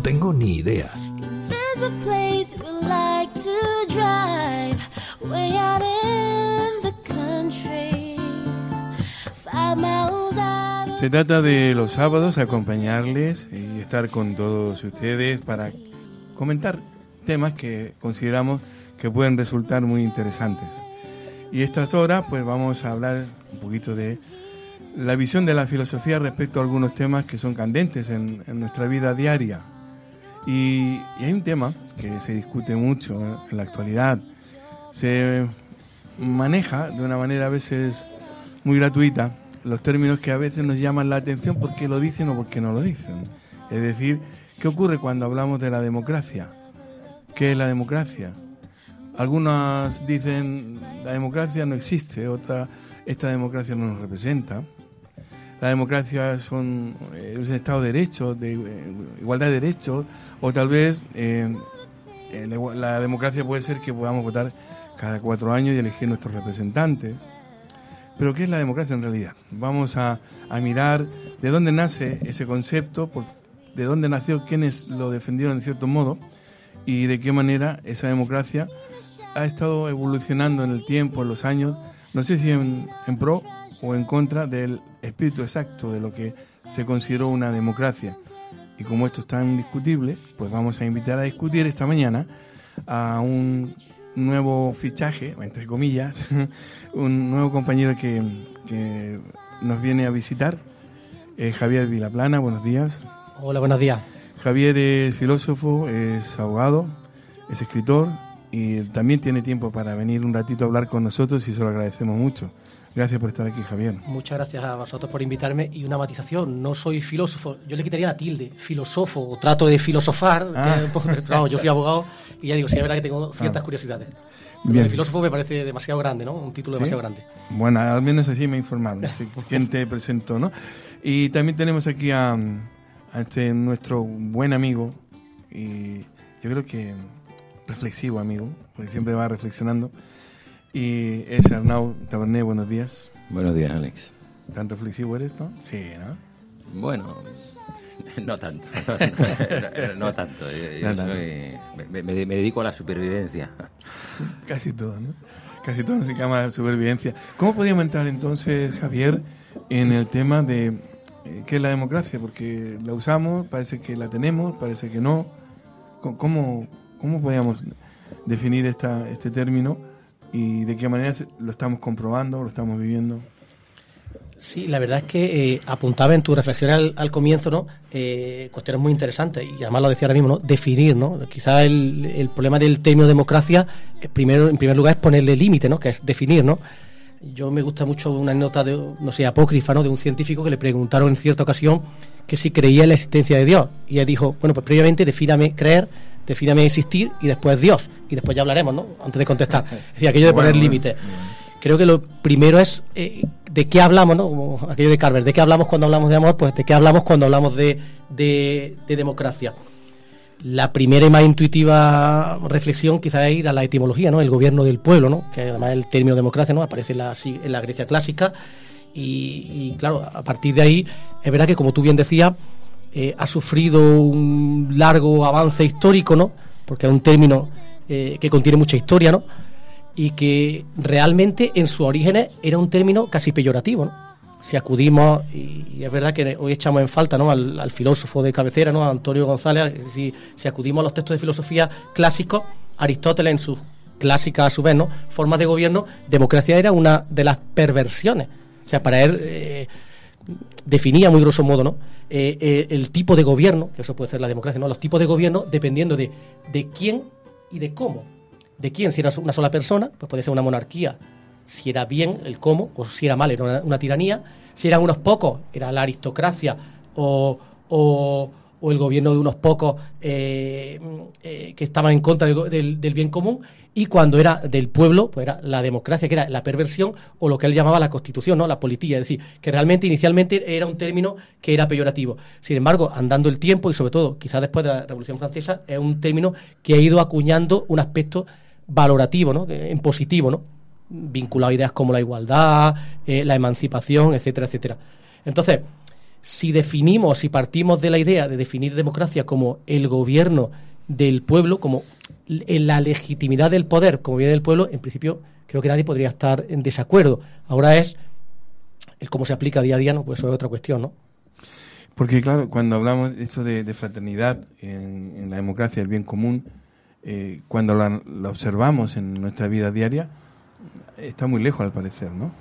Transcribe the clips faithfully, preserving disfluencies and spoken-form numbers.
tengo ni idea. Se trata de los sábados acompañarles y estar con todos ustedes para comentar temas que consideramos que pueden resultar muy interesantes. Y estas horas pues vamos a hablar un poquito de la visión de la filosofía respecto a algunos temas que son candentes en, en nuestra vida diaria. Y, y hay un tema que se discute mucho en la actualidad, se maneja de una manera a veces muy gratuita los términos que a veces nos llaman la atención porque lo dicen o porque no lo dicen. Es decir, ¿qué ocurre cuando hablamos de la democracia? ¿Qué es la democracia? Algunos dicen la democracia no existe, otra esta democracia no nos representa. La democracia es un, es un Estado de Derecho, de eh, igualdad de derechos, o tal vez eh, eh, la democracia puede ser que podamos votar cada cuatro años y elegir nuestros representantes. Pero ¿qué es la democracia en realidad? Vamos a, a mirar de dónde nace ese concepto, por, de dónde nació, quiénes lo defendieron de cierto modo y de qué manera esa democracia ha estado evolucionando en el tiempo, en los años, no sé si en, en pro o en contra del espíritu exacto de lo que se consideró una democracia. Y como esto es tan indiscutible, pues vamos a invitar a discutir esta mañana a un nuevo fichaje, entre comillas, un nuevo compañero que, que nos viene a visitar, eh, Javier Vilaplana. Buenos días. Hola, buenos días. Javier es filósofo, es abogado, es escritor y también tiene tiempo para venir un ratito a hablar con nosotros y se lo agradecemos mucho. Gracias por estar aquí, Javier. Muchas gracias a vosotros por invitarme y una matización, no soy filósofo, yo le quitaría la tilde, filósofo, o trato de filosofar, ah. que, pero vamos, yo soy abogado y ya digo, sí, es verdad que tengo ciertas ah. curiosidades. Pero bien. El filósofo me parece demasiado grande, ¿no? Un título ¿Sí? demasiado grande. Bueno, al menos así me informaron, así, quién te presentó, ¿no? Y también tenemos aquí a, a este nuestro buen amigo y yo creo que reflexivo amigo, porque siempre va reflexionando. Y es Arnau Taberner. Buenos días. Buenos días, Alex. ¿Tan reflexivo eres, no? Sí, ¿no? Bueno, no tanto. no, no tanto. Yo, yo soy, me, me, me dedico a la supervivencia. Casi todo, ¿no? Casi todo se llama supervivencia. ¿Cómo podríamos entrar entonces, Javier, en el tema de eh, qué es la democracia? Porque la usamos, parece que la tenemos, parece que no. ¿Cómo, cómo podríamos definir esta, este término? ¿Y de qué manera lo estamos comprobando, lo estamos viviendo? Sí, la verdad es que eh, apuntaba en tu reflexión al, al comienzo, ¿no? Eh, cuestiones muy interesantes, y además lo decía ahora mismo, ¿no? Definir, ¿no? Quizás el, el problema del término democracia, eh, primero, en primer lugar, es ponerle límite, ¿no? Que es definir, ¿no? Yo me gusta mucho una nota, de, no sé, apócrifa, ¿no? De un científico que le preguntaron en cierta ocasión que si creía en la existencia de Dios. Y él dijo, bueno, pues previamente defíname creer, defíname existir y después Dios. Y después ya hablaremos, ¿no? Antes de contestar. Es decir, aquello de poner bueno, límites. Bueno. Creo que lo primero es eh, de qué hablamos, ¿no? Como aquello de Carver, ¿de qué hablamos cuando hablamos de amor? Pues de qué hablamos cuando hablamos de, de, de democracia. La primera y más intuitiva reflexión quizás es ir a la etimología, ¿no? El gobierno del pueblo, ¿no? Que además el término democracia, ¿no? Aparece en la, en la Grecia clásica y, y claro, a partir de ahí es verdad que, como tú bien decías, eh, ha sufrido un largo avance histórico, ¿no? Porque es un término eh, que contiene mucha historia, ¿no? Y que realmente en sus orígenes era un término casi peyorativo, ¿no? Si acudimos, y es verdad que hoy echamos en falta, ¿no? al, al filósofo de cabecera, ¿no? A Antonio González, si, si acudimos a los textos de filosofía clásicos, Aristóteles en sus clásicas a su vez, ¿no? Formas de gobierno, democracia era una de las perversiones. O sea, para él eh, definía muy grosso modo, ¿no? Eh, eh, el tipo de gobierno, que eso puede ser la democracia, ¿no? Los tipos de gobierno dependiendo de, de quién y de cómo. De quién, si era una sola persona, pues puede ser una monarquía. Si era bien, el cómo, o si era mal, era una, una tiranía. Si eran unos pocos, era la aristocracia o, o, o el gobierno de unos pocos eh, eh, que estaban en contra del, del, del bien común. Y cuando era del pueblo, pues era la democracia, que era la perversión, o lo que él llamaba la constitución, ¿no? La politilla. Es decir, que realmente inicialmente era un término que era peyorativo. Sin embargo, andando el tiempo, y sobre todo quizás después de la Revolución Francesa, es un término que ha ido acuñando un aspecto valorativo, ¿no? En positivo, ¿no? Vinculado a ideas como la igualdad, eh, la emancipación, etcétera, etcétera. Entonces, si definimos, si partimos de la idea de definir democracia como el gobierno del pueblo, como la legitimidad del poder como viene del pueblo, en principio creo que nadie podría estar en desacuerdo. Ahora es el cómo se aplica día a día, no, pues eso es otra cuestión, ¿no? Porque claro, cuando hablamos esto de, de fraternidad en, en la democracia, el bien común, eh, cuando la, la observamos en nuestra vida diaria, está muy lejos al parecer, ¿no?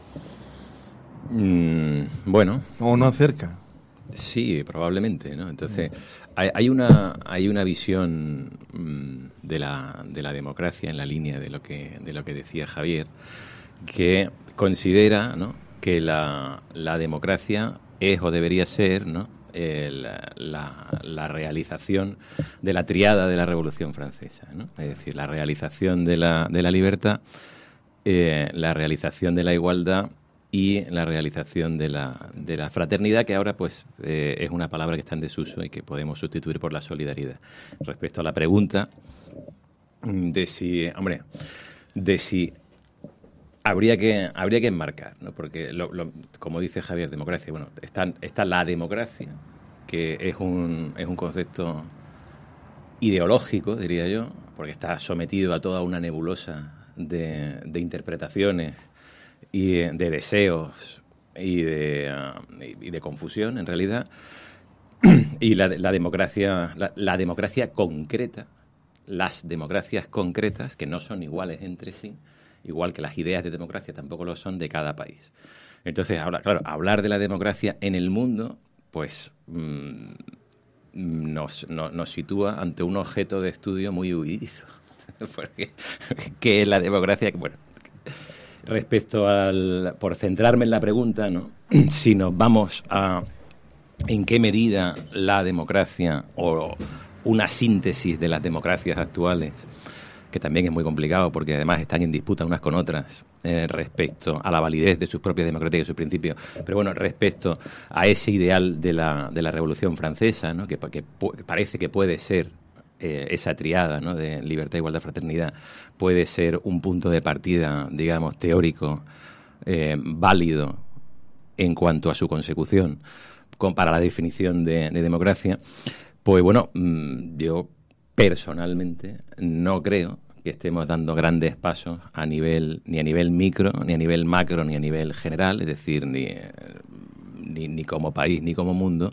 Mm, bueno. O no cerca. Sí, probablemente, ¿no? Entonces, hay, hay una hay una visión mmm, de la de la democracia en la línea de lo que de lo que decía Javier, que considera, ¿no?, que la, la democracia es o debería ser, ¿no?, el, la, la realización de la triada de la Revolución Francesa, ¿no? Es decir, la realización de la de la libertad, eh, la realización de la igualdad y la realización de la, de la fraternidad, que ahora pues eh, es una palabra que está en desuso y que podemos sustituir por la solidaridad. Respecto a la pregunta de si, hombre, de si habría que habría que enmarcar, ¿no? Porque lo, lo, como dice Javier, democracia, bueno, está, está la democracia, que es un es un concepto ideológico, diría yo, porque está sometido a toda una nebulosa de, de interpretaciones y de deseos y de, uh, y de confusión, en realidad. Y la, la democracia la, la democracia concreta, las democracias concretas, que no son iguales entre sí, igual que las ideas de democracia tampoco lo son de cada país. Entonces, ahora, claro, hablar de la democracia en el mundo, pues mmm, nos, no, nos sitúa ante un objeto de estudio muy huidizo. Porque, ¿qué es la democracia? Bueno, respecto al, por centrarme en la pregunta, ¿no?, si nos vamos a en qué medida la democracia o una síntesis de las democracias actuales, que también es muy complicado porque además están en disputa unas con otras eh, respecto a la validez de sus propias democracias y de sus principios, pero bueno, respecto a ese ideal de la, de la Revolución Francesa, ¿no?, que, que, que parece que puede ser Eh, esa triada, ¿no?, de libertad, igualdad, fraternidad, puede ser un punto de partida, digamos, teórico, eh, válido en cuanto a su consecución con, para la definición de, de democracia, pues bueno, mmm, yo personalmente no creo que estemos dando grandes pasos a nivel, ni a nivel micro, ni a nivel macro, ni a nivel general, es decir, ni, ni, ni como país, ni como mundo,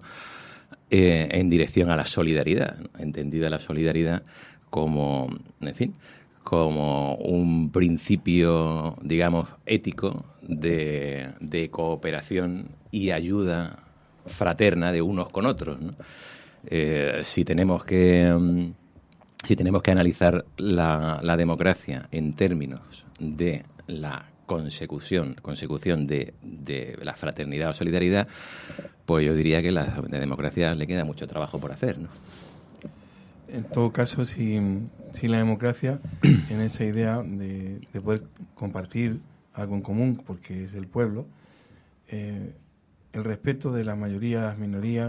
Eh, en dirección a la solidaridad, ¿no?, entendida la solidaridad como, en fin, como un principio, digamos, ético de, de cooperación y ayuda fraterna de unos con otros, ¿no? Eh, si tenemos que um, si tenemos que analizar la, la democracia en términos de la consecución, consecución de, de la fraternidad o solidaridad, pues yo diría que la de democracia le queda mucho trabajo por hacer, ¿no? En todo caso, si, si la democracia, en esa idea de, de poder compartir algo en común, porque es el pueblo, eh, el respeto de la mayoría a las minorías,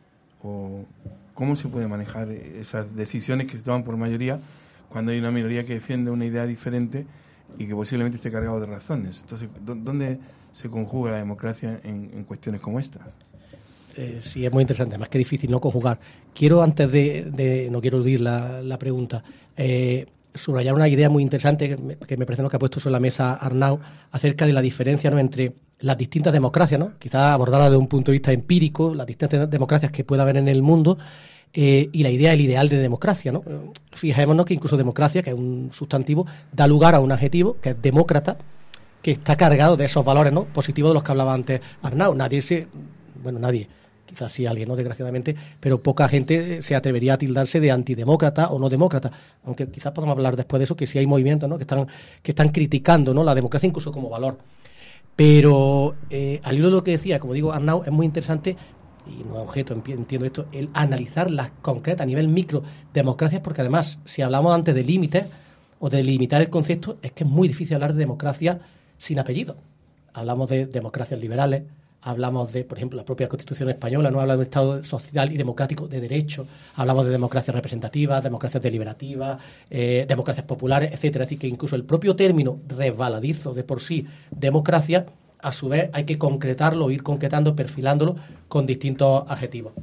o cómo se puede manejar esas decisiones que se toman por mayoría cuando hay una minoría que defiende una idea diferente y que posiblemente esté cargado de razones. Entonces, ¿dónde se conjuga la democracia en, en cuestiones como esta? Eh, sí, es muy interesante, más que difícil no conjugar. Quiero, antes de, de no quiero eludir la, la pregunta, eh, subrayar una idea muy interesante que me, que me parece, ¿no?, que ha puesto sobre la mesa Arnau, acerca de la diferencia, ¿no?, entre las distintas democracias, ¿no?, quizás abordarla desde un punto de vista empírico, las distintas democracias que pueda haber en el mundo, eh, y la idea, el ideal de democracia, ¿no? Fijémonos que incluso democracia, que es un sustantivo, da lugar a un adjetivo, que es demócrata, que está cargado de esos valores, ¿no?, positivos de los que hablaba antes Arnau. Nadie se... Bueno, nadie... quizás sí alguien, ¿no?, desgraciadamente, pero poca gente se atrevería a tildarse de antidemócrata o no demócrata, aunque quizás podamos hablar después de eso, que sí hay movimientos, ¿no?, que están que están criticando, ¿no?, la democracia incluso como valor. Pero eh, al hilo de lo que decía, como digo, Arnau, es muy interesante, y no es objeto, entiendo esto, el analizar las concretas a nivel micro democracias, porque además, si hablamos antes de límites o de limitar el concepto, es que es muy difícil hablar de democracia sin apellido. Hablamos de democracias liberales, hablamos de, por ejemplo, la propia Constitución española, no habla de un Estado social y democrático de derecho, hablamos de democracias representativas, democracias deliberativas, eh, democracias populares, etcétera. Es decir, que incluso el propio término resbaladizo de por sí, democracia, a su vez hay que concretarlo, ir concretando, perfilándolo con distintos adjetivos.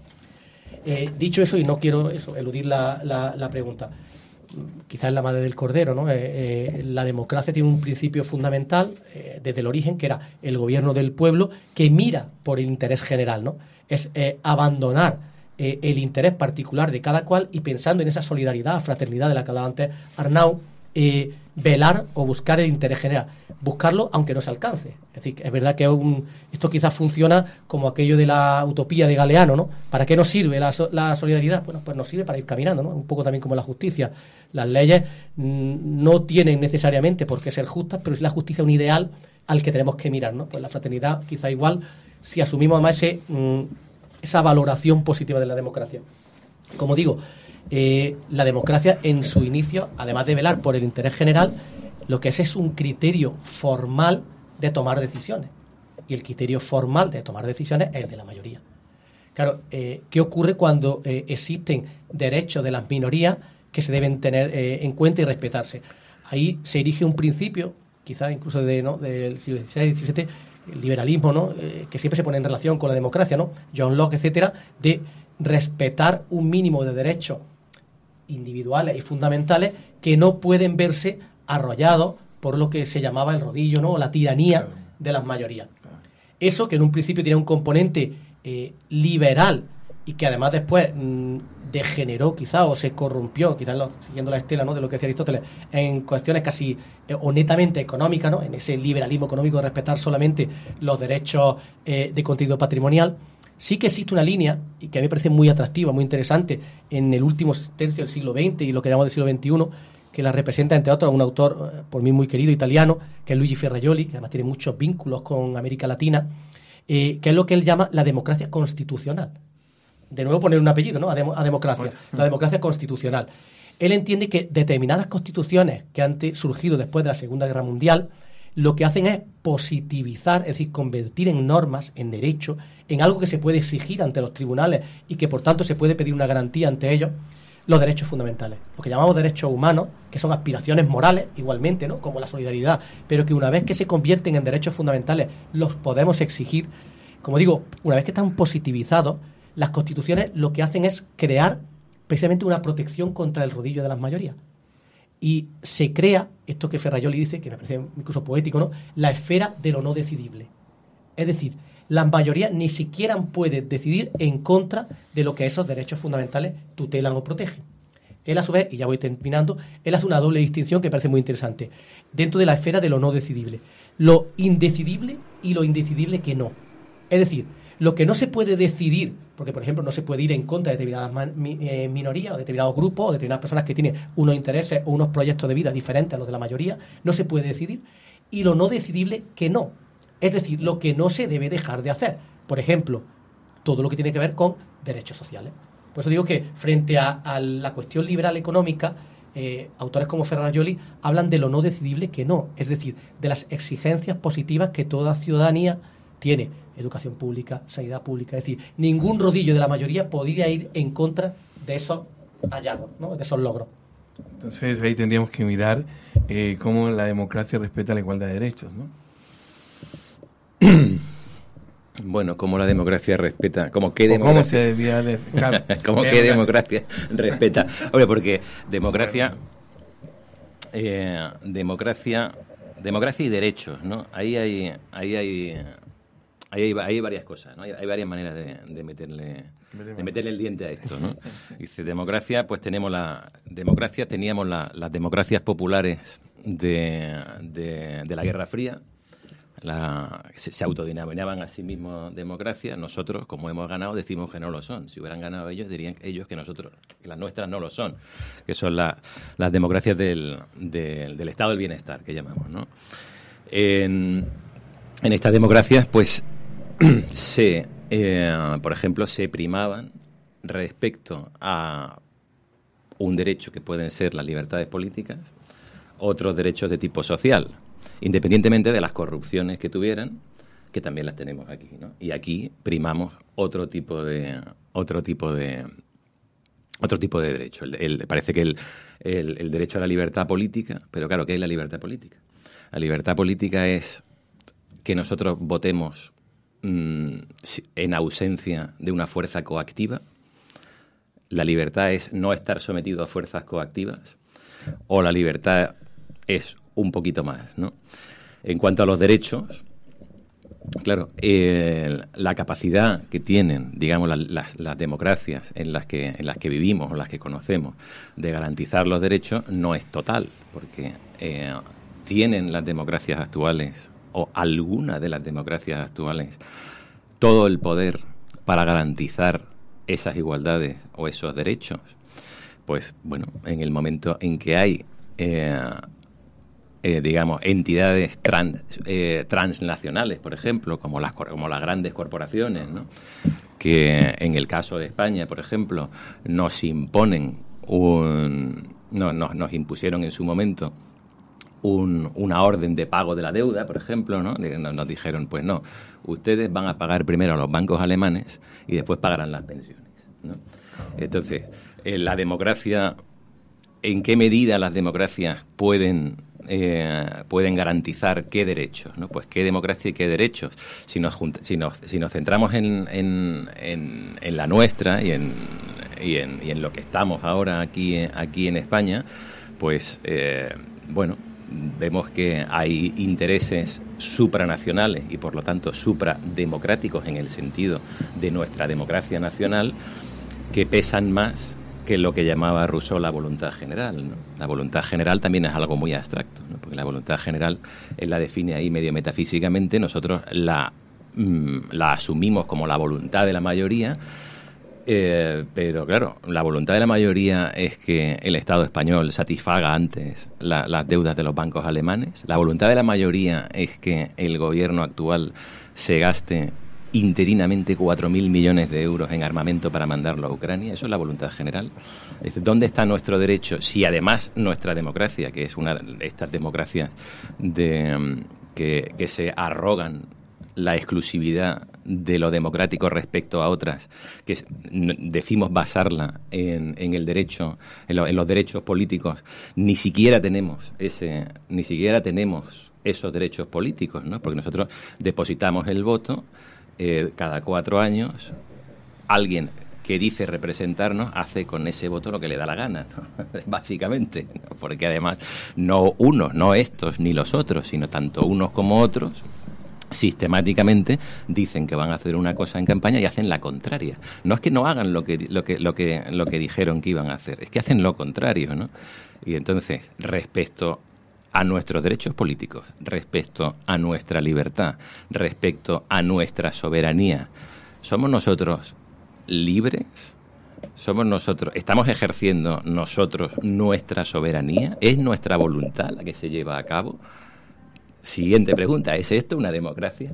Eh, dicho eso, y no quiero eso, eludir la, la, la pregunta, quizás es la madre del cordero, ¿no? Eh, eh, la democracia tiene un principio fundamental eh, desde el origen, que era el gobierno del pueblo, que mira por el interés general, ¿no? Es eh, abandonar eh, el interés particular de cada cual y pensando en esa solidaridad, fraternidad de la que hablaba antes Arnau, eh, velar o buscar el interés general, buscarlo aunque no se alcance. Es decir, es verdad que un, esto quizás funciona como aquello de la utopía de Galeano, ¿no? ¿Para qué nos sirve la, la solidaridad? Bueno, pues nos sirve para ir caminando, ¿no? Un poco también como la justicia. Las leyes mmm, no tienen necesariamente por qué ser justas, pero es la justicia un ideal al que tenemos que mirar, ¿no? Pues la fraternidad quizá igual, si asumimos además ese, mmm, esa valoración positiva de la democracia. Como digo, Eh, la democracia en su inicio, además de velar por el interés general, lo que es es un criterio formal de tomar decisiones. Y el criterio formal de tomar decisiones es el de la mayoría. Claro, eh, ¿qué ocurre cuando eh, existen derechos de las minorías que se deben tener eh, en cuenta y respetarse? Ahí se erige un principio, quizás incluso de, ¿no? del siglo dieciséis, diecisiete, el liberalismo, ¿no? eh, que siempre se pone en relación con la democracia, ¿no? John Locke, etcétera, de respetar un mínimo de derechos individuales y fundamentales que no pueden verse arrollados por lo que se llamaba el rodillo, ¿no? O la tiranía claro. de las mayorías. Claro. Eso que en un principio tiene un componente eh, liberal y que además después mmm, degeneró quizá o se corrompió, quizás lo, siguiendo la estela, ¿no? de lo que decía Aristóteles, en cuestiones casi eh, o netamente económicas, ¿no? En ese liberalismo económico de respetar solamente los derechos eh, de contenido patrimonial. Sí que existe una línea, y que a mí me parece muy atractiva, muy interesante, en el último tercio del siglo veinte y lo que llamamos del siglo veintiuno, que la representa, entre otros, un autor, eh, por mí muy querido, italiano, que es Luigi Ferrajoli, que además tiene muchos vínculos con América Latina, eh, que es lo que él llama la democracia constitucional. De nuevo poner un apellido, ¿no? A, dem- a democracia. La democracia constitucional. Él entiende que determinadas constituciones que han surgido después de la Segunda Guerra Mundial lo que hacen es positivizar, es decir, convertir en normas, en derecho, en algo que se puede exigir ante los tribunales y que, por tanto, se puede pedir una garantía ante ellos, los derechos fundamentales. Lo que llamamos derechos humanos, que son aspiraciones morales, igualmente, ¿no? Como la solidaridad, pero que una vez que se convierten en derechos fundamentales, los podemos exigir. Como digo, una vez que están positivizados, las constituciones lo que hacen es crear precisamente una protección contra el rodillo de las mayorías. Y se crea, esto que Ferrajoli dice, que me parece incluso poético, ¿no? La esfera de lo no decidible. Es decir, la mayoría ni siquiera puede decidir en contra de lo que esos derechos fundamentales tutelan o protegen. Él, a su vez, y ya voy terminando, él hace una doble distinción que me parece muy interesante. Dentro de la esfera de lo no decidible. Lo indecidible y lo indecidible que no. Es decir, lo que no se puede decidir, porque, por ejemplo, no se puede ir en contra de determinadas man, mi, eh, minorías o determinados grupos o determinadas personas que tienen unos intereses o unos proyectos de vida diferentes a los de la mayoría, no se puede decidir. Y lo no decidible que no. Es decir, lo que no se debe dejar de hacer. Por ejemplo, todo lo que tiene que ver con derechos sociales. Por eso digo que frente a, a la cuestión liberal económica, eh, autores como Ferrajoli hablan de lo no decidible que no. Es decir, de las exigencias positivas que toda ciudadanía tiene. Educación pública, sanidad pública. Es decir, ningún rodillo de la mayoría podría ir en contra de esos hallazgos, ¿no? De esos logros. Entonces ahí tendríamos que mirar eh, cómo la democracia respeta la igualdad de derechos, ¿no? Bueno, cómo la democracia respeta, como qué democracia, cómo se debía de, claro, como qué democracia respeta. Hombre, porque democracia, eh, democracia, democracia y derechos, ¿no? Ahí hay, ahí hay, ahí hay, hay varias cosas, ¿no? Hay, hay varias maneras de, de meterle, de meterle el diente a esto, ¿no? Dice democracia, pues tenemos la democracia, teníamos la, las democracias populares de, de, de la Guerra Fría. La, se, se autodenominaban a sí mismos democracia. Nosotros, como hemos ganado, decimos que no lo son. Si hubieran ganado ellos, dirían ellos que nosotros, que las nuestras no lo son, que son la, las democracias del, del, del estado del bienestar, que llamamos, ¿no? En, en estas democracias, pues, se, eh, por ejemplo, se primaban respecto a un derecho que pueden ser las libertades políticas, otros derechos de tipo social, independientemente de las corrupciones que tuvieran, que también las tenemos aquí, ¿no? Y aquí primamos otro tipo de otro tipo de otro tipo de derecho. El, el, parece que el, el, el derecho a la libertad política, pero claro, ¿qué es la libertad política? La libertad política es que nosotros votemos mmm, en ausencia de una fuerza coactiva. La libertad es no estar sometido a fuerzas coactivas, o la libertad es un poquito más, ¿no? En cuanto a los derechos, claro, eh, la capacidad que tienen, digamos, la, las, las democracias en las que en las que vivimos o las que conocemos de garantizar los derechos no es total, porque eh, tienen las democracias actuales o algunas de las democracias actuales todo el poder para garantizar esas igualdades o esos derechos. Pues bueno, en el momento en que hay eh, Eh, digamos, entidades trans, eh, transnacionales, por ejemplo, como las, como las grandes corporaciones, ¿no? Que en el caso de España, por ejemplo, nos imponen un... No, no, nos impusieron en su momento un, una orden de pago de la deuda, por ejemplo, ¿no? Nos, nos dijeron, pues no, ustedes van a pagar primero a los bancos alemanes y después pagarán las pensiones, ¿no? Entonces, eh, la democracia, ¿en qué medida las democracias pueden... Eh, pueden garantizar qué derechos, ¿no? Pues qué democracia y qué derechos. Si nos, si nos, si nos centramos en, en, en, en la nuestra y en, y, en, y en lo que estamos ahora aquí, aquí en España, pues, eh, bueno, vemos que hay intereses supranacionales y, por lo tanto, suprademocráticos en el sentido de nuestra democracia nacional que pesan más que lo que llamaba Rousseau la voluntad general, ¿no? La voluntad general también es algo muy abstracto, ¿no? Porque la voluntad general, él la define ahí medio metafísicamente, nosotros la, mmm, la asumimos como la voluntad de la mayoría, eh, pero claro, la voluntad de la mayoría es que el Estado español satisfaga antes la, las deudas de los bancos alemanes. La voluntad de la mayoría es que el gobierno actual se gaste interinamente cuatro mil millones de euros en armamento para mandarlo a Ucrania. Eso es la voluntad general. Es decir, ¿dónde está nuestro derecho? Si además nuestra democracia, que es una de estas democracias de, que, que se arrogan la exclusividad de lo democrático respecto a otras, que decimos basarla en, en el derecho, en, lo, en los derechos políticos, ni siquiera tenemos ese, ni siquiera tenemos esos derechos políticos, ¿no? Porque nosotros depositamos el voto. Eh, cada cuatro años, alguien que dice representarnos hace con ese voto lo que le da la gana, ¿no? Básicamente, ¿no? Porque además no unos, no estos ni los otros, sino tanto unos como otros, sistemáticamente dicen que van a hacer una cosa en campaña y hacen la contraria. No es que no hagan lo que lo que lo que lo que dijeron que iban a hacer, es que hacen lo contrario, ¿no? Y entonces, respecto a nuestros derechos políticos, respecto a nuestra libertad, respecto a nuestra soberanía, ¿somos nosotros libres? ¿Somos nosotros, estamos ejerciendo nosotros nuestra soberanía? ¿Es nuestra voluntad la que se lleva a cabo? Siguiente pregunta, ¿es esto una democracia?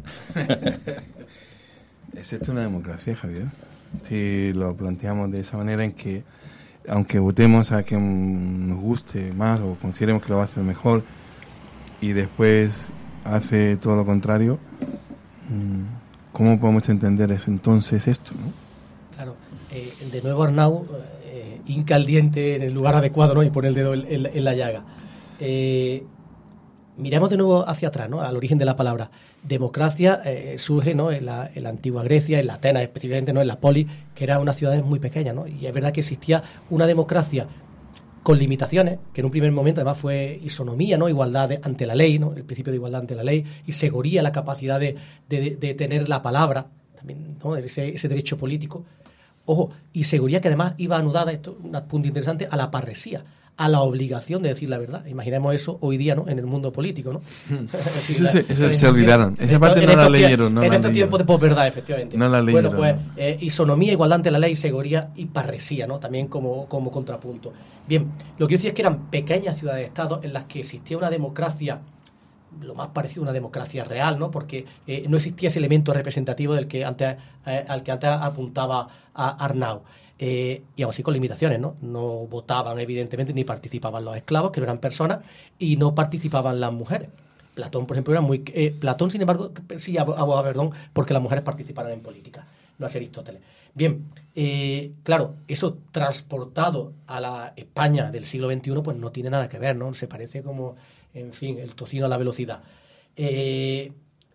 ¿Es esto una democracia, Javier? Si lo planteamos de esa manera en que aunque votemos a quien nos guste más o consideremos que lo va a hacer mejor y después hace todo lo contrario, ¿cómo podemos entender eso, entonces esto, ¿no? Claro, eh, de nuevo Arnau eh, hinca el diente en el lugar adecuado, ¿no? Y pone el dedo en, en, en la llaga. Eh, miremos de nuevo hacia atrás, ¿no? Al origen de la palabra. Democracia eh, surge, ¿no? en, la, en la antigua Grecia, en la Atenas específicamente, ¿no? En la Polis, que eran unas ciudades muy pequeñas, ¿no? Y es verdad que existía una democracia con limitaciones, que en un primer momento además fue isonomía, ¿no? Igualdad de, ante la ley, ¿no? El principio de igualdad ante la ley, y segoría la capacidad de, de, de tener la palabra, también, ¿no? Ese, ese derecho político. Ojo, y seguridad que además iba anudada, esto es un punto interesante, a la parresía, a la obligación de decir la verdad. Imaginemos eso hoy día, ¿no? En el mundo político, ¿no? Sí, la, se, se, se olvidaron. Esa esto, parte no la leyeron. No en la estos tiempos de posverdad, efectivamente. No la leyeron. Bueno, pues eh, isonomía, igualdad ante la ley, seguridad y parresía, ¿no? También como, como contrapunto. Bien, lo que yo decía es que eran pequeñas ciudades-estados en las que existía una democracia, lo más parecido a una democracia real, ¿no? Porque eh, no existía ese elemento representativo del que antes, eh, al que antes apuntaba a Arnau. Eh, y aún así con limitaciones, ¿no? No votaban, evidentemente, ni participaban los esclavos, que no eran personas, y no participaban las mujeres. Platón, por ejemplo, era muy... Eh, Platón, sin embargo, sí abogaba, perdón, porque las mujeres participaran en política, no así Aristóteles. Bien, eh, claro, eso transportado a la España del siglo veintiuno, pues no tiene nada que ver, ¿no? Se parece como, en fin, el tocino a la velocidad. Eh,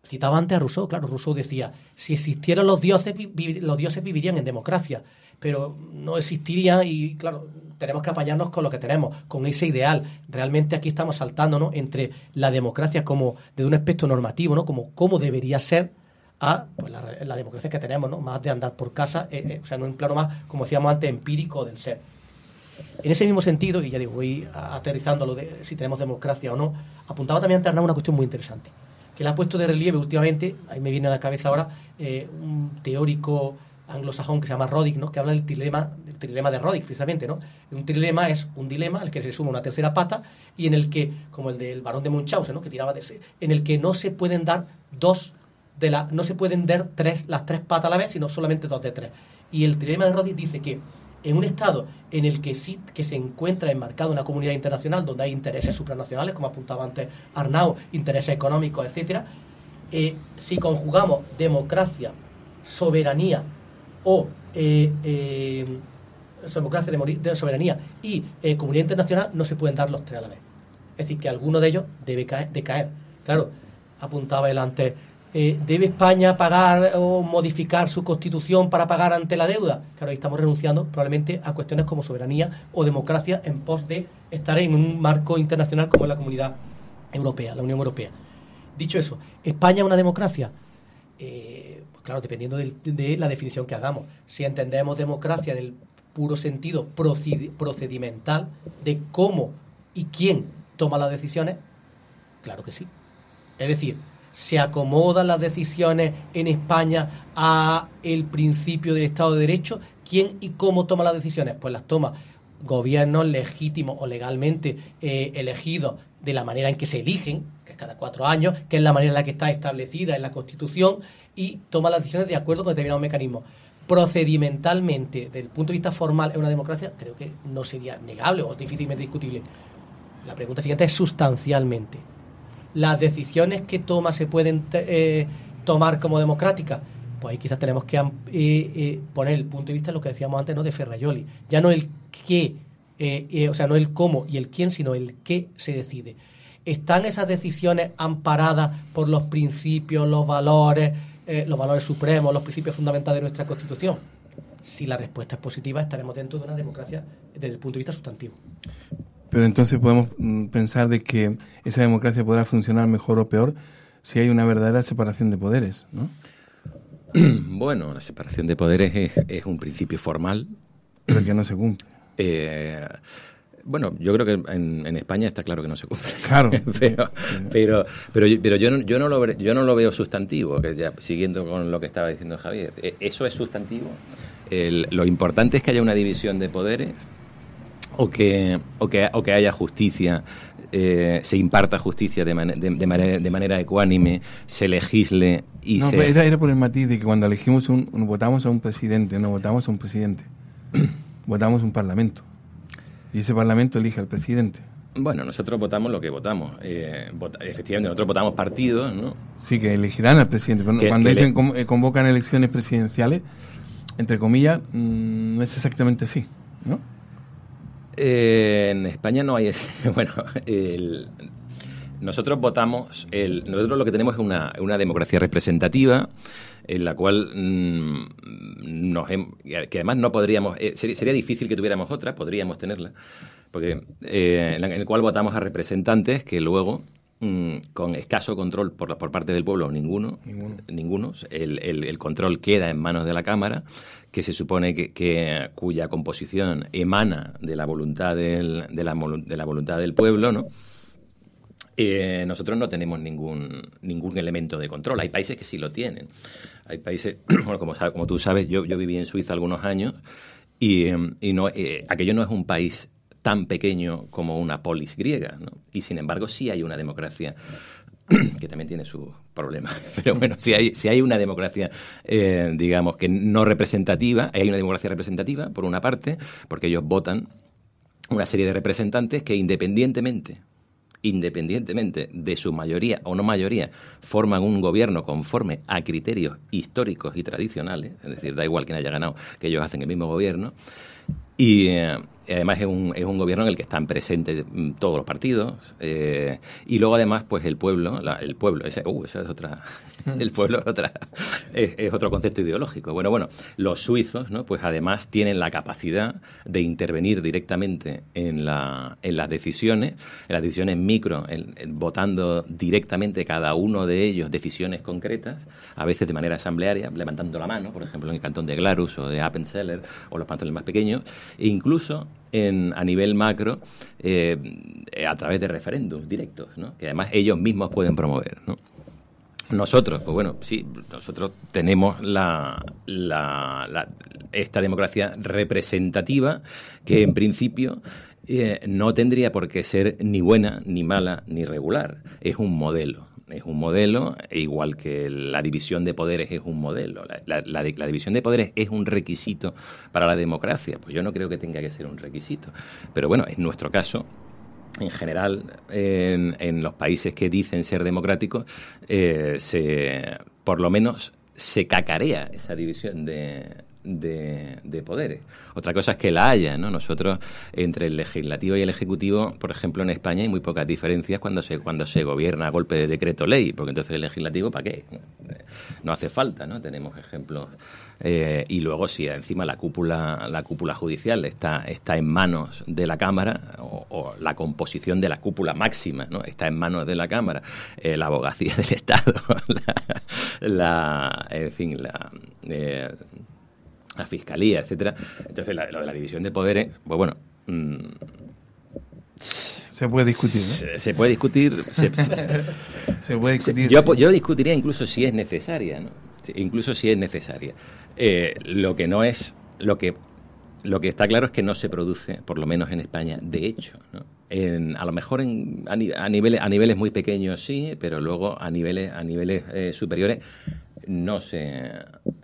Citaba antes a Rousseau, claro, Rousseau decía, si existieran los dioses, vi, los dioses vivirían en democracia, pero no existirían y, claro, tenemos que apañarnos con lo que tenemos, con ese ideal. Realmente aquí estamos saltando, ¿no?, entre la democracia como desde un aspecto normativo, ¿no?, como cómo debería ser, a pues, la, la democracia que tenemos, ¿no?, más de andar por casa, eh, eh, o sea, en un plano más, como decíamos antes, empírico del ser. En ese mismo sentido, y ya digo, voy aterrizando lo de si tenemos democracia o no, apuntaba también antes Arnau una cuestión muy interesante, que le ha puesto de relieve últimamente, ahí me viene a la cabeza ahora, eh, un teórico anglosajón que se llama Roddick, ¿no?, que habla del trilema, del trilema de Roddick, precisamente, ¿no? Un trilema es un dilema al que se suma una tercera pata y en el que, como el del barón de Munchausen, ¿no?, que tiraba de ese, en el que no se pueden dar dos de la, no se pueden dar tres, las tres patas a la vez, sino solamente dos de tres. Y el trilema de Roddick dice que en un estado en el que sí que se encuentra enmarcado una comunidad internacional donde hay intereses supranacionales, como apuntaba antes Arnau, intereses económicos, etcétera, eh, si conjugamos democracia, soberanía o eh, eh, democracia, de, de soberanía y eh, comunidad internacional, no se pueden dar los tres a la vez. Es decir, que alguno de ellos debe caer, de caer. Claro, apuntaba él antes, Eh, ¿debe España pagar o modificar su constitución para pagar ante la deuda? Claro, ahí estamos renunciando probablemente a cuestiones como soberanía o democracia en pos de estar en un marco internacional como es la Comunidad Europea, la Unión Europea. Dicho eso, ¿España es una democracia? Eh, pues claro, dependiendo de, de la definición que hagamos. Si entendemos democracia en el puro sentido procedimental de cómo y quién toma las decisiones, claro que sí. Es decir, ¿se acomodan las decisiones en España a el principio del Estado de Derecho? ¿Quién y cómo toma las decisiones? Pues las toma gobiernos legítimos o legalmente eh, elegidos de la manera en que se eligen, que es cada cuatro años, que es la manera en la que está establecida en la Constitución, y toma las decisiones de acuerdo con determinados mecanismos. Procedimentalmente, desde el punto de vista formal, ¿es una democracia? Creo que no sería negable o difícilmente discutible. La pregunta siguiente es sustancialmente. ¿Las decisiones que toma se pueden eh, tomar como democráticas? Pues ahí quizás tenemos que eh, eh, poner el punto de vista de lo que decíamos antes, ¿no?, de Ferrajoli. Ya no el qué, eh, eh, o sea, no el cómo y el quién, sino el qué se decide. ¿Están esas decisiones amparadas por los principios, los valores, eh, los valores supremos, los principios fundamentales de nuestra Constitución? Si la respuesta es positiva, estaremos dentro de una democracia desde el punto de vista sustantivo. Pero entonces podemos pensar de que esa democracia podrá funcionar mejor o peor si hay una verdadera separación de poderes, ¿no? Bueno, la separación de poderes es, es un principio formal. Pero que no se cumple. Eh, bueno, yo creo que en, en España está claro que no se cumple. Claro. pero, pero, pero, yo, pero yo, no, yo, no lo, yo no lo veo sustantivo, que ya, siguiendo con lo que estaba diciendo Javier. Eso es sustantivo. El, lo importante es que haya una división de poderes, o que, o que, o que haya justicia, eh, se imparta justicia de, man, de, de, manera, de manera ecuánime, se legisle y no, se... Era, era por el matiz de que cuando elegimos un, un votamos a un presidente, no votamos a un presidente, votamos un parlamento. Y ese parlamento elige al presidente. Bueno, nosotros votamos lo que votamos. Eh, vota, efectivamente, nosotros votamos partidos, ¿no? Sí, que elegirán al presidente. Pero que, cuando que dicen le... convocan elecciones presidenciales, entre comillas, mmm, no es exactamente así, ¿no? Eh, en España no hay... Bueno, el, nosotros votamos... El, nosotros lo que tenemos es una, una democracia representativa en la cual mmm, nos, que además no podríamos... Eh, sería, sería difícil que tuviéramos otra, podríamos tenerla, porque eh, en, la, en el cual votamos a representantes que luego, mmm, con escaso control por, por parte del pueblo, ninguno, ninguno, ninguno el, el, el control queda en manos de la Cámara, que se supone que, que cuya composición emana de la voluntad del, de, la, de la voluntad del pueblo, ¿no? Eh, nosotros no tenemos ningún ningún elemento de control. Hay países que sí lo tienen. Hay países, bueno, como, como tú sabes, yo, yo viví en Suiza algunos años y, y no, eh, aquello no es un país tan pequeño como una polis griega, ¿no? Y sin embargo sí hay una democracia que también tiene sus problemas. Pero bueno, si hay, si hay una democracia, eh, digamos, que no representativa, hay una democracia representativa, por una parte, porque ellos votan una serie de representantes que independientemente, independientemente de su mayoría o no mayoría, forman un gobierno conforme a criterios históricos y tradicionales, es decir, da igual quién haya ganado, que ellos hacen el mismo gobierno, y... Eh, además es un, es un gobierno en el que están presentes todos los partidos, eh, y luego además pues el pueblo, la, el pueblo, ese, uh, esa es otra, el pueblo es otra, es, es otro concepto ideológico. Bueno, bueno, los suizos, ¿no? Pues además tienen la capacidad de intervenir directamente en la, en las decisiones, en las decisiones micro, en, en, votando directamente cada uno de ellos decisiones concretas, a veces de manera asamblearia, levantando la mano, por ejemplo en el cantón de Glarus o de Appenzeller o los cantones más pequeños, e incluso En, a nivel macro, eh, a través de referéndums directos, ¿no? Que además ellos mismos pueden promover, ¿no? Nosotros, pues bueno, sí, nosotros tenemos la, la, la, esta democracia representativa que en principio eh, no tendría por qué ser ni buena, ni mala, ni regular. Es un modelo. Es un modelo, igual que la división de poderes es un modelo. La, la, la, la división de poderes es un requisito para la democracia. Pues yo no creo que tenga que ser un requisito. Pero bueno, en nuestro caso, en general, en, en los países que dicen ser democráticos, eh, se, por lo menos se cacarea esa división de... De, de poderes. Otra cosa es que la haya, ¿no? Nosotros, entre el legislativo y el ejecutivo, por ejemplo, en España hay muy pocas diferencias cuando se cuando se gobierna a golpe de decreto ley, porque entonces el legislativo, ¿para qué? No hace falta, ¿no? Tenemos ejemplos. Eh, y luego, si encima la cúpula la cúpula judicial está está en manos de la Cámara, o, o la composición de la cúpula máxima, ¿no? Está en manos de la Cámara, eh, la abogacía del Estado, la, la en fin, la... Eh, la fiscalía, etcétera. Entonces, la, lo de la división de poderes, pues bueno... Mmm, se puede discutir, ¿no? Se, se puede discutir... Se, se puede discutir. Yo, sí. yo discutiría incluso si es necesaria, ¿no? Incluso si es necesaria. Eh, lo que no es... Lo que, lo que está claro es que no se produce, por lo menos en España, de hecho, ¿no? En, a lo mejor en, a, a, niveles, a niveles muy pequeños sí, pero luego a niveles, a niveles eh, superiores no se...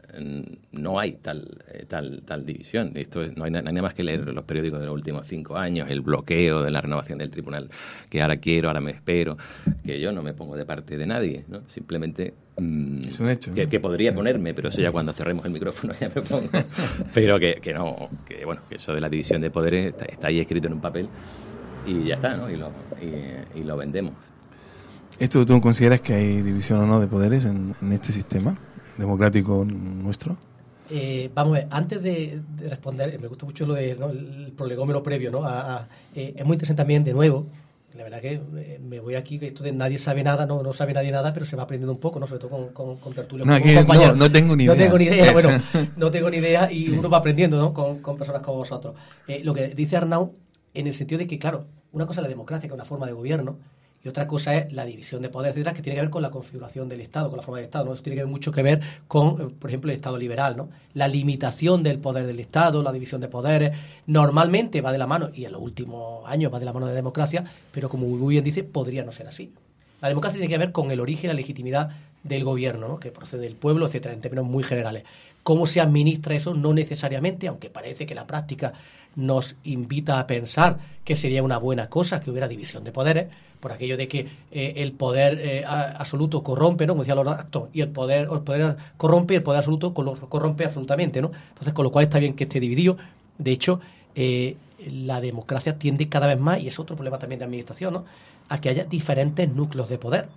no hay tal tal tal división. Esto es, no, hay, no hay nada más que leer los periódicos de los últimos cinco años, el bloqueo de la renovación del tribunal, que ahora quiero, ahora me espero, que yo no me pongo de parte de nadie, ¿no? Simplemente mmm, es un hecho, ¿no? que, que podría ponerme, pero eso ya cuando cerremos el micrófono ya me pongo. Pero que, que no, que bueno, que eso de la división de poderes está, está ahí escrito en un papel y ya está, ¿no? Y lo, y, y lo vendemos. ¿Esto tú consideras que hay división o no de poderes en, en este sistema democrático nuestro? Eh, vamos a ver, antes de, de responder, me gusta mucho lo de, ¿no?, el prolegómeno previo, ¿no? A, a, eh, es muy interesante también, de nuevo, la verdad que eh, me voy aquí, que esto de nadie sabe nada, no, no sabe nadie nada, pero se va aprendiendo un poco, ¿no? Sobre todo con, con, con tertulios. No, aquí, no, no tengo ni idea. No tengo ni idea, bueno, no tengo ni idea y sí. Uno va aprendiendo, ¿no? Con, con personas como vosotros. Eh, lo que dice Arnau, en el sentido de que, claro, una cosa es la democracia, que es una forma de gobierno, y otra cosa es la división de poderes, etcétera, que tiene que ver con la configuración del Estado, con la forma del Estado, ¿no? Eso tiene que ver mucho que ver con, por ejemplo, el Estado liberal, ¿no? La limitación del poder del Estado, la división de poderes, normalmente va de la mano, y en los últimos años va de la mano de la democracia, pero como muy bien dice, podría no ser así. La democracia tiene que ver con el origen y la legitimidad del gobierno, ¿no? Que procede del pueblo, etcétera, en términos muy generales. ¿Cómo se administra eso? No necesariamente, aunque parece que la práctica nos invita a pensar que sería una buena cosa que hubiera división de poderes, por aquello de que eh, el poder eh, absoluto corrompe, ¿no? Como decía Lord Acton, y el poder, el poder corrompe y el poder absoluto corrompe absolutamente, ¿no? Entonces, con lo cual está bien que esté dividido. De hecho, eh, la democracia tiende cada vez más, y es otro problema también de administración, ¿no?, a que haya diferentes núcleos de poder.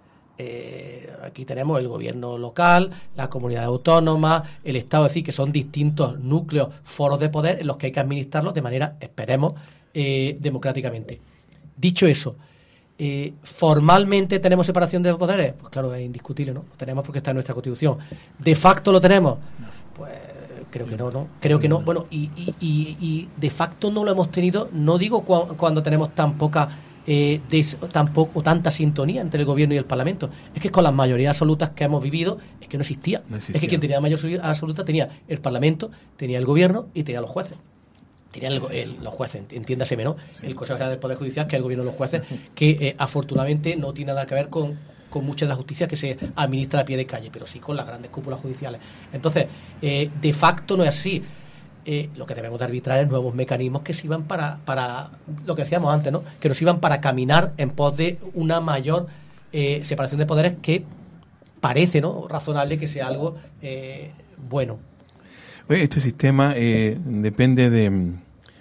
Eh, aquí tenemos el gobierno local, la comunidad autónoma, el Estado, es decir, que son distintos núcleos, foros de poder en los que hay que administrarlos de manera, esperemos, eh, democráticamente. Dicho eso, eh, ¿formalmente tenemos separación de poderes? Pues claro, es indiscutible, ¿no? Lo tenemos porque está en nuestra Constitución. ¿De facto lo tenemos? Pues creo que no, ¿no? Creo que no. Bueno, y, y, y, y de facto no lo hemos tenido, no digo cu- cuando tenemos tan poca Eh, de, tampoco tanta sintonía entre el gobierno y el Parlamento. Es que con las mayorías absolutas que hemos vivido es que no existía. No existía. Es que quien tenía la mayoría absoluta tenía el Parlamento, tenía el gobierno y tenía los jueces. Tenía el, el, los jueces, entiéndaseme, ¿no? Sí. El Consejo General del Poder Judicial, que es el gobierno de los jueces, que eh, afortunadamente no tiene nada que ver con, con mucha de la justicia que se administra a pie de calle, pero sí con las grandes cúpulas judiciales. Entonces, eh, de facto no es así. Eh, lo que debemos de arbitrar es nuevos mecanismos que sirvan para, para lo que decíamos antes, ¿no? Que nos sirvan para caminar en pos de una mayor eh, separación de poderes, que parece, ¿no?, razonable que sea algo eh, bueno. Oye, este sistema eh, depende de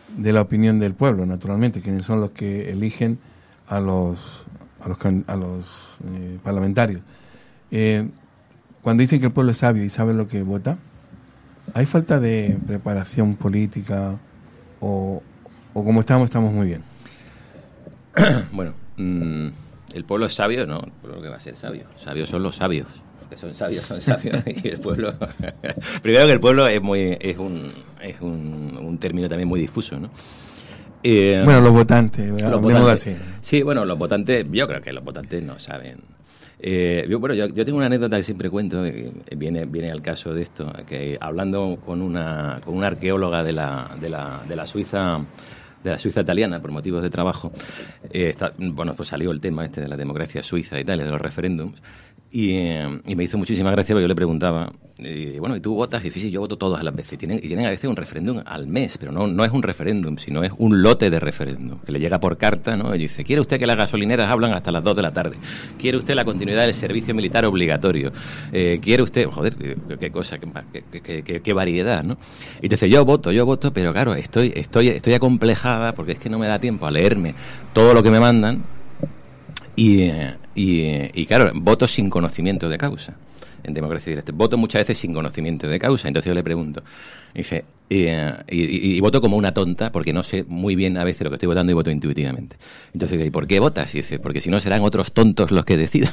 de la opinión del pueblo, naturalmente, quienes son los que eligen a los a los, a los eh, parlamentarios. Eh, cuando dicen que el pueblo es sabio y sabe lo que vota, ¿hay falta de preparación política o, o como estamos, estamos muy bien? Bueno, mmm, el pueblo es sabio, ¿no? El pueblo que va a ser sabio. Sabios son los sabios. Que son sabios, son sabios. Y el pueblo... Primero que el pueblo es muy es un, es un, un término también muy difuso, ¿no? Eh, bueno, los votantes, los votantes. Así. Sí, bueno, los votantes, yo creo que los votantes no saben. Eh, yo, bueno, yo, yo tengo una anécdota que siempre cuento, de que viene, viene al caso de esto, que hablando con una, con una arqueóloga de la, de la, de la Suiza... de la Suiza italiana, por motivos de trabajo, eh, está, bueno, pues salió el tema este de la democracia suiza y tal, de los referéndums, y, eh, y me hizo muchísima gracia porque yo le preguntaba, eh, bueno, ¿y tú votas? Y dice, sí, yo voto todas las veces, y tienen, y tienen a veces un referéndum al mes, pero no, no es un referéndum, sino es un lote de referéndum, que le llega por carta, ¿no? Y dice, ¿quiere usted que las gasolineras hablan hasta las dos de la tarde? ¿Quiere usted la continuidad del servicio militar obligatorio? Eh, ¿Quiere usted, joder, qué, qué cosa, qué, qué, qué, qué variedad, ¿no? Y dice, yo voto, yo voto, pero claro, estoy, estoy, estoy acomplejada porque es que no me da tiempo a leerme todo lo que me mandan y, y, y claro, voto sin conocimiento de causa en democracia directa. Voto muchas veces sin conocimiento de causa. Entonces yo le pregunto, dice, y, y, y voto como una tonta porque no sé muy bien a veces lo que estoy votando y voto intuitivamente. Entonces, ¿y por qué votas? Y dice, porque si no serán otros tontos los que decidan.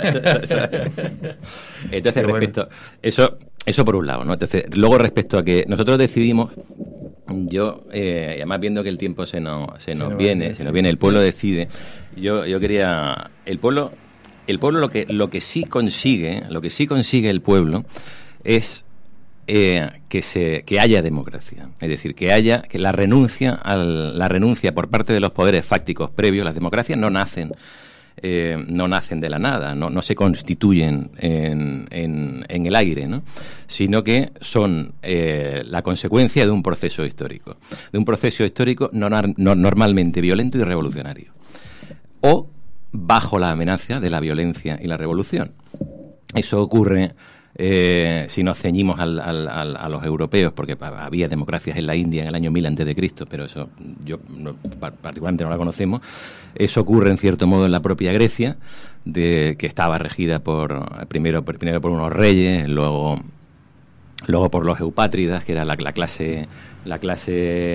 Entonces, respecto, eso, eso por un lado, ¿no? Entonces, luego respecto a que nosotros decidimos, yo, eh, además viendo que el tiempo se nos, se nos se viene, va, se nos viene, el pueblo decide, yo, yo quería, el pueblo, el pueblo lo que, lo que sí consigue, lo que sí consigue el pueblo es eh, que se, que haya democracia, es decir, que haya, que la renuncia al, la renuncia por parte de los poderes fácticos previos, las democracias no nacen Eh, no nacen de la nada, no, no se constituyen en, en, en el aire, ¿no? Sino que son eh, la consecuencia de un proceso histórico, de un proceso histórico no, no, normalmente violento y revolucionario, o bajo la amenaza de la violencia y la revolución. Eso ocurre... Eh, si nos ceñimos al, al, al, a los europeos, porque había democracias en la India en el año mil antes de Cristo, pero eso yo no, particularmente no la conocemos. Eso ocurre en cierto modo en la propia Grecia, de que estaba regida por primero, primero por unos reyes, luego luego por los eupátridas, que era la, la clase la clase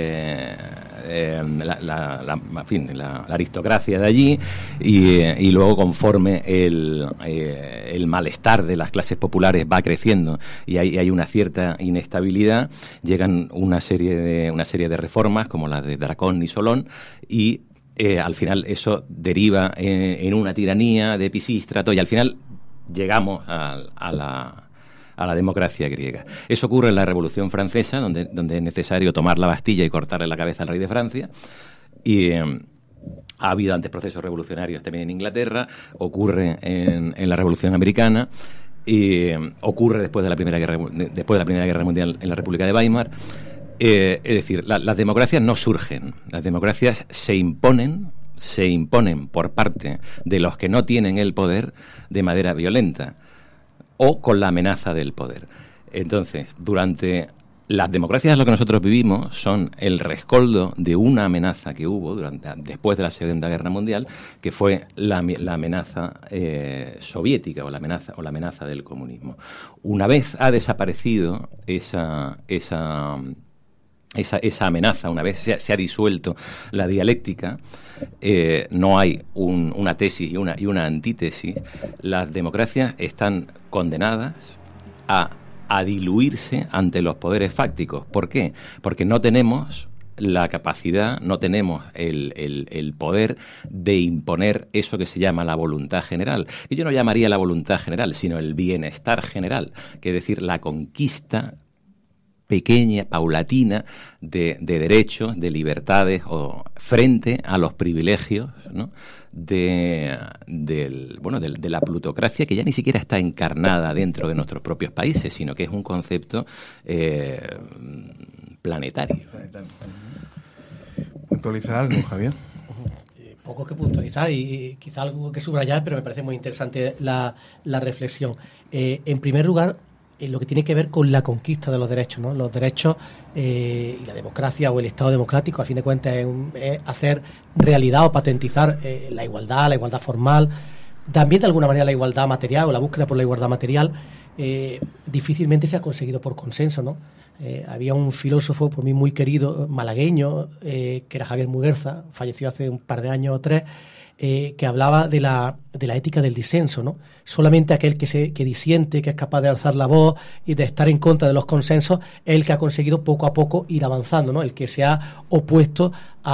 eh, la, la, la, en fin, la, la aristocracia de allí, y, y luego conforme el, eh, el malestar de las clases populares va creciendo y hay, hay una cierta inestabilidad, llegan una serie de una serie de reformas como la de Dracón y Solón, y eh, al final eso deriva en, en una tiranía de Pisístrato, y al final llegamos a, a la a la democracia griega. Eso ocurre en la Revolución Francesa, donde, donde es necesario tomar la Bastilla y cortarle la cabeza al rey de Francia, y eh, ha habido antes procesos revolucionarios también en Inglaterra, ocurre en, en la Revolución Americana, y eh, ocurre después de la Primera Guerra, después de la Primera Guerra Mundial en la República de Weimar. Eh, es decir, la, las democracias no surgen, las democracias se imponen, se imponen por parte de los que no tienen el poder de manera violenta, o con la amenaza del poder. Entonces, durante las democracias, lo que nosotros vivimos son el rescoldo de una amenaza que hubo durante después de la Segunda Guerra Mundial, que fue la, la amenaza eh, soviética o la amenaza o la amenaza del comunismo. Una vez ha desaparecido esa esa Esa, esa amenaza, una vez se ha, se ha disuelto la dialéctica, eh, no hay un, una tesis y una, y una antítesis, las democracias están condenadas a, a diluirse ante los poderes fácticos. ¿Por qué? Porque no tenemos la capacidad, no tenemos el, el, el poder de imponer eso que se llama la voluntad general, que yo no llamaría la voluntad general, sino el bienestar general, que es decir, la conquista pequeña, paulatina, de, de derechos, de libertades, o frente a los privilegios, ¿no?, de, del, bueno, de, de la plutocracia, que ya ni siquiera está encarnada dentro de nuestros propios países, sino que es un concepto eh, planetario. ¿Puntualizar algo, Javier? Poco que puntualizar y quizá algo que subrayar, pero me parece muy interesante la, la reflexión. Eh, en primer lugar, en lo que tiene que ver con la conquista de los derechos, ¿no? Los derechos eh, y la democracia o el Estado democrático, a fin de cuentas, es, un, es hacer realidad o patentizar eh, la igualdad, la igualdad formal, también de alguna manera la igualdad material o la búsqueda por la igualdad material. Eh, difícilmente se ha conseguido por consenso, ¿no? Eh, había un filósofo por mí muy querido, malagueño, eh, que era Javier Muguerza, falleció hace un par de años o tres, eh, que hablaba de la, de la ética del disenso, ¿no? Solamente aquel que, se, que disiente, que es capaz de alzar la voz y de estar en contra de los consensos, es el que ha conseguido poco a poco ir avanzando, ¿no? El que se ha opuesto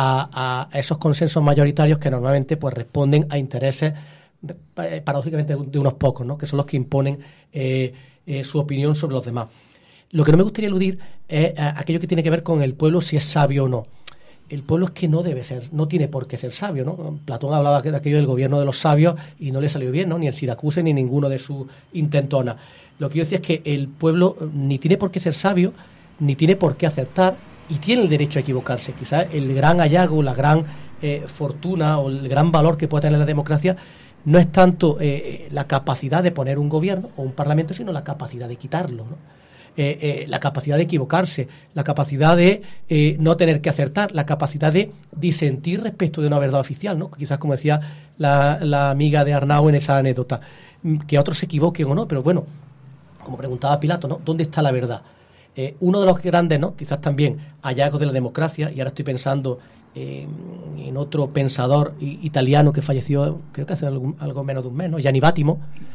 a, a esos consensos mayoritarios que normalmente pues responden a intereses paradójicamente de unos pocos, ¿no? Que son los que imponen eh, eh, su opinión sobre los demás. Lo que no me gustaría eludir es aquello que tiene que ver con el pueblo, si es sabio o no. El pueblo es que no debe ser, no tiene por qué ser sabio, ¿no? Platón hablaba de aquello del gobierno de los sabios y no le salió bien, ¿no? Ni en Siracusa ni ninguno de sus intentonas. Lo que yo decía es que el pueblo ni tiene por qué ser sabio, ni tiene por qué acertar, y tiene el derecho a equivocarse. Quizás el gran hallazgo, la gran eh, fortuna o el gran valor que puede tener la democracia no es tanto eh, la capacidad de poner un gobierno o un parlamento, sino la capacidad de quitarlo, ¿no? Eh, eh, la capacidad de equivocarse, la capacidad de eh, no tener que acertar, la capacidad de disentir respecto de una verdad oficial, ¿no? Quizás, como decía la, la amiga de Arnau en esa anécdota, que otros se equivoquen o no, pero bueno, como preguntaba Pilato, ¿no? ¿Dónde está la verdad? Eh, uno de los grandes, ¿no? Quizás también hallazgos de la democracia, y ahora estoy pensando eh, en otro pensador italiano que falleció, creo que hace algo, algo menos de un mes, ¿no? Gianni Vattimo,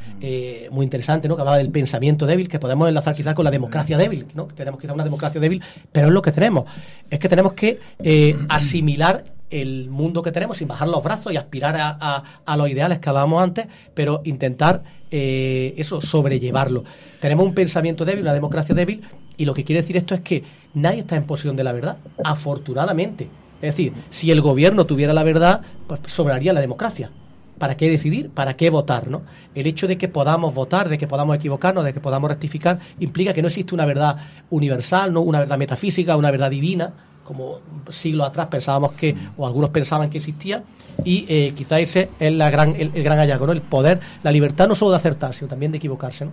eh, muy interesante, ¿no? Que hablaba del pensamiento débil, que podemos enlazar quizás con la democracia débil, ¿no? Tenemos quizás una democracia débil, pero es lo que tenemos. Es que tenemos que eh, asimilar el mundo que tenemos sin bajar los brazos y aspirar a, a, a los ideales que hablábamos antes, pero intentar eh, eso, sobrellevarlo. Tenemos un pensamiento débil, una democracia débil, y lo que quiere decir esto es que nadie está en posesión de la verdad, afortunadamente. Es decir, si el gobierno tuviera la verdad, pues sobraría la democracia. ¿Para qué decidir? ¿Para qué votar? ¿No? El hecho de que podamos votar, de que podamos equivocarnos, de que podamos rectificar, implica que no existe una verdad universal, no una verdad metafísica, una verdad divina, como siglos atrás pensábamos que, o algunos pensaban que existía, y eh, quizá ese es la gran, el, el gran hallazgo, ¿no? El poder, la libertad no solo de acertar, sino también de equivocarse, ¿no?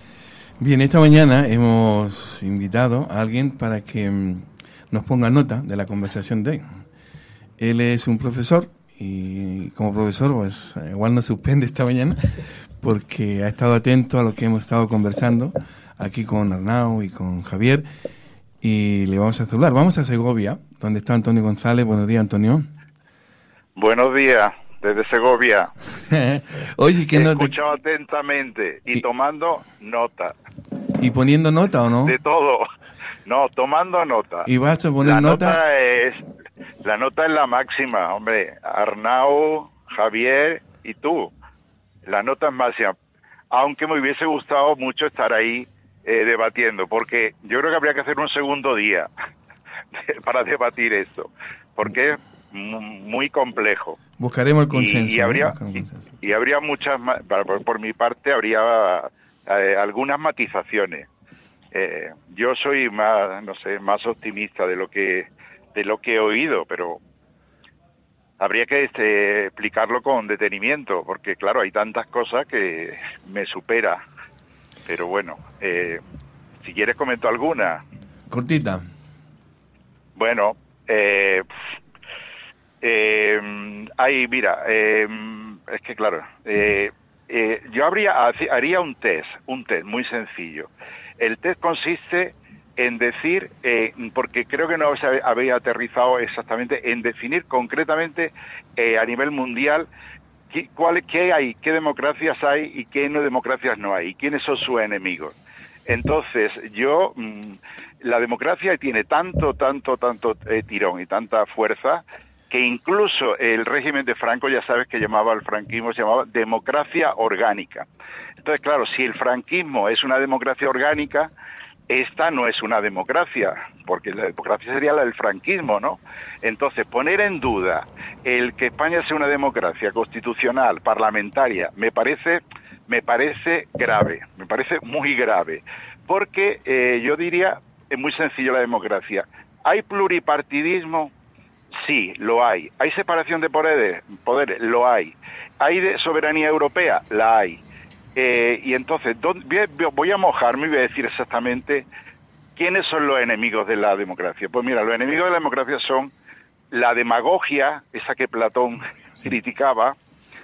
Bien, esta mañana hemos invitado a alguien para que mm, nos ponga nota de la conversación de hoy. Él es un profesor y como profesor pues igual nos suspende esta mañana porque ha estado atento a lo que hemos estado conversando aquí con Arnau y con Javier, y le vamos a saludar. Vamos a Segovia, donde está Antonio González. Buenos días, Antonio. Buenos días, desde Segovia. Oye, ¿qué He no escuchado te... atentamente y, y tomando nota. ¿Y poniendo nota o no? De todo. No, tomando nota. ¿Y vas a poner la nota? nota es, la nota es la máxima, hombre. Arnau, Javier y tú. La nota es máxima. Aunque me hubiese gustado mucho estar ahí eh, debatiendo, porque yo creo que habría que hacer un segundo día para debatir esto, porque es muy complejo. Buscaremos el consenso. Y, y habría, ¿eh? consenso. Y, y habría muchas, por, por mi parte, habría eh, algunas matizaciones. Eh, yo soy más, no sé, más optimista de lo que de lo que he oído, pero habría que este, explicarlo con detenimiento, porque claro, hay tantas cosas que me supera. Pero bueno, eh, si quieres comento alguna. Cortita. Bueno, eh, eh, ahí, mira, eh, es que claro, eh, eh, yo habría, haría un test, un test muy sencillo. El test consiste en decir, eh, porque creo que no se había aterrizado exactamente, en definir concretamente eh, a nivel mundial qué, cuál, qué hay, qué democracias hay y qué no democracias no hay, y quiénes son sus enemigos. Entonces, yo, mmm, la democracia tiene tanto, tanto, tanto eh, tirón y tanta fuerza, que incluso el régimen de Franco, ya sabes que llamaba al franquismo, se llamaba democracia orgánica. Entonces, claro, si el franquismo es una democracia orgánica, esta no es una democracia, porque la democracia sería la del franquismo, ¿no? Entonces, poner en duda el que España sea una democracia constitucional, parlamentaria, me parece, me parece grave, me parece muy grave, porque eh, yo diría, es muy sencillo la democracia. ¿Hay pluripartidismo? Sí, lo hay. ¿Hay separación de poderes? Poderes, lo hay. ¿Hay de soberanía europea? La hay. Eh, y entonces, voy a mojarme y voy a decir exactamente quiénes son los enemigos de la democracia. Pues mira, los enemigos de la democracia son la demagogia, esa que Platón sí. criticaba,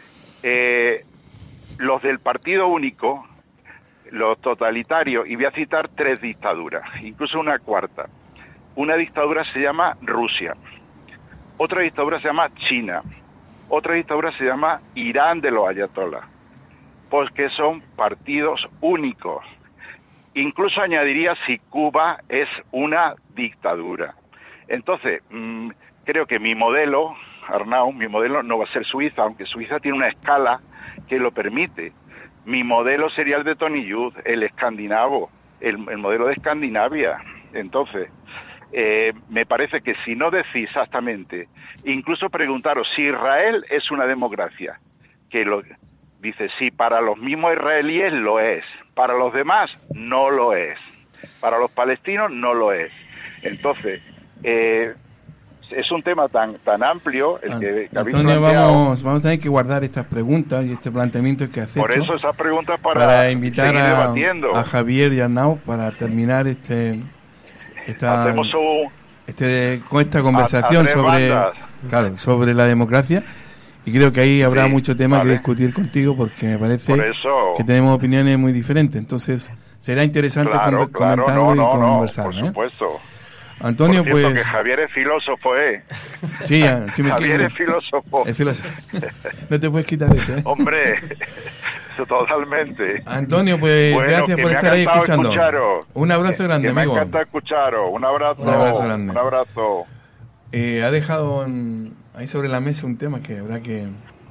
eh, los del partido único, los totalitarios, y voy a citar tres dictaduras, incluso una cuarta. Una dictadura se llama Rusia, otra dictadura se llama China, otra dictadura se llama Irán de los ayatolás, porque son partidos únicos. Incluso añadiría si Cuba es una dictadura. Entonces, mmm, creo que mi modelo, Arnau, mi modelo no va a ser Suiza, aunque Suiza tiene una escala que lo permite. Mi modelo sería el de Tony Judt, el escandinavo, el, el modelo de Escandinavia. Entonces, eh, me parece que si no decís exactamente, incluso preguntaros si Israel es una democracia, que lo dice, sí, para los mismos israelíes lo es, para los demás no lo es, para los palestinos no lo es. Entonces, eh, es un tema tan tan amplio el que, que Antonio, vamos, vamos a tener que guardar estas preguntas y este planteamiento que has por hecho. Por eso esas preguntas para, para invitar seguir a, debatiendo. a Javier y a Arnau para terminar este esta, Hacemos un, este con esta conversación a, a sobre bandas. claro, sobre la democracia, y creo que ahí habrá sí, mucho tema vale. que discutir contigo, porque me parece eso, que tenemos opiniones muy diferentes. Entonces será interesante claro, com- claro, comentarlo no, no, y conversarlo. no, por supuesto. ¿eh? Antonio, por cierto, pues... que Javier es filósofo, ¿eh? Sí, si me Javier quiero... es filósofo. Es filósofo. No te puedes quitar eso, ¿eh? Hombre, eso totalmente. Antonio, pues bueno, gracias por estar ahí escuchando. Escucharos. Un abrazo grande, que me amigo. Me encanta escucharos. Un abrazo. Un abrazo grande. Un abrazo. Eh, ha dejado en, ahí sobre la mesa un tema que habrá que,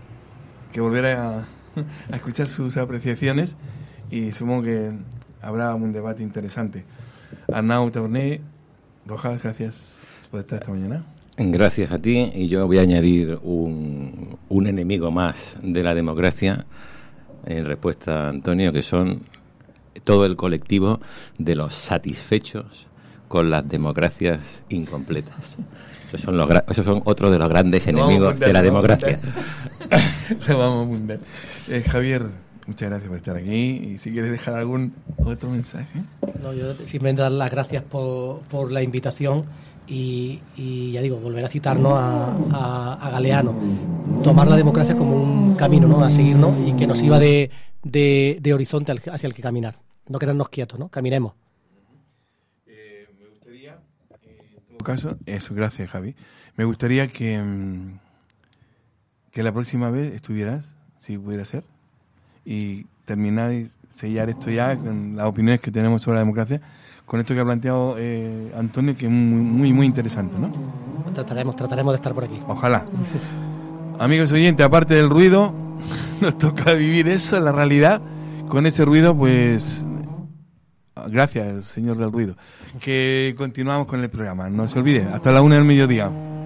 que volver a, a escuchar sus apreciaciones, y supongo que habrá un debate interesante. Arnau Taberner, Rojas, gracias por estar esta mañana. Gracias a ti, y yo voy a añadir un, un enemigo más de la democracia en respuesta a Antonio, que son todo el colectivo de los satisfechos con las democracias incompletas. Esos son, los, esos son otros de los grandes enemigos mundial, de la democracia. Lo vamos a mundial. Eh, Javier, muchas gracias por estar aquí, y si quieres dejar algún otro mensaje. No, yo simplemente dar las gracias por, por la invitación, y, y ya digo, volver a citarnos a, a, a Galeano, tomar la democracia como un camino, ¿no?, a seguirnos, y que nos sirva de, de, de horizonte hacia el que caminar, no quedarnos quietos, ¿no? Caminemos. Eh, me gustaría, eh, en todo caso, eso, gracias, Javi. Me gustaría que, que la próxima vez estuvieras, si pudiera ser, y terminar y sellar esto ya con las opiniones que tenemos sobre la democracia, con esto que ha planteado eh, Antonio, que es muy, muy, muy interesante, ¿no? Pues trataremos, trataremos de estar por aquí. Ojalá. Amigos oyentes, aparte del ruido, nos toca vivir eso, la realidad. Con ese ruido, pues, gracias, señor del ruido. Que continuamos con el programa. No se olvide, hasta la una del mediodía.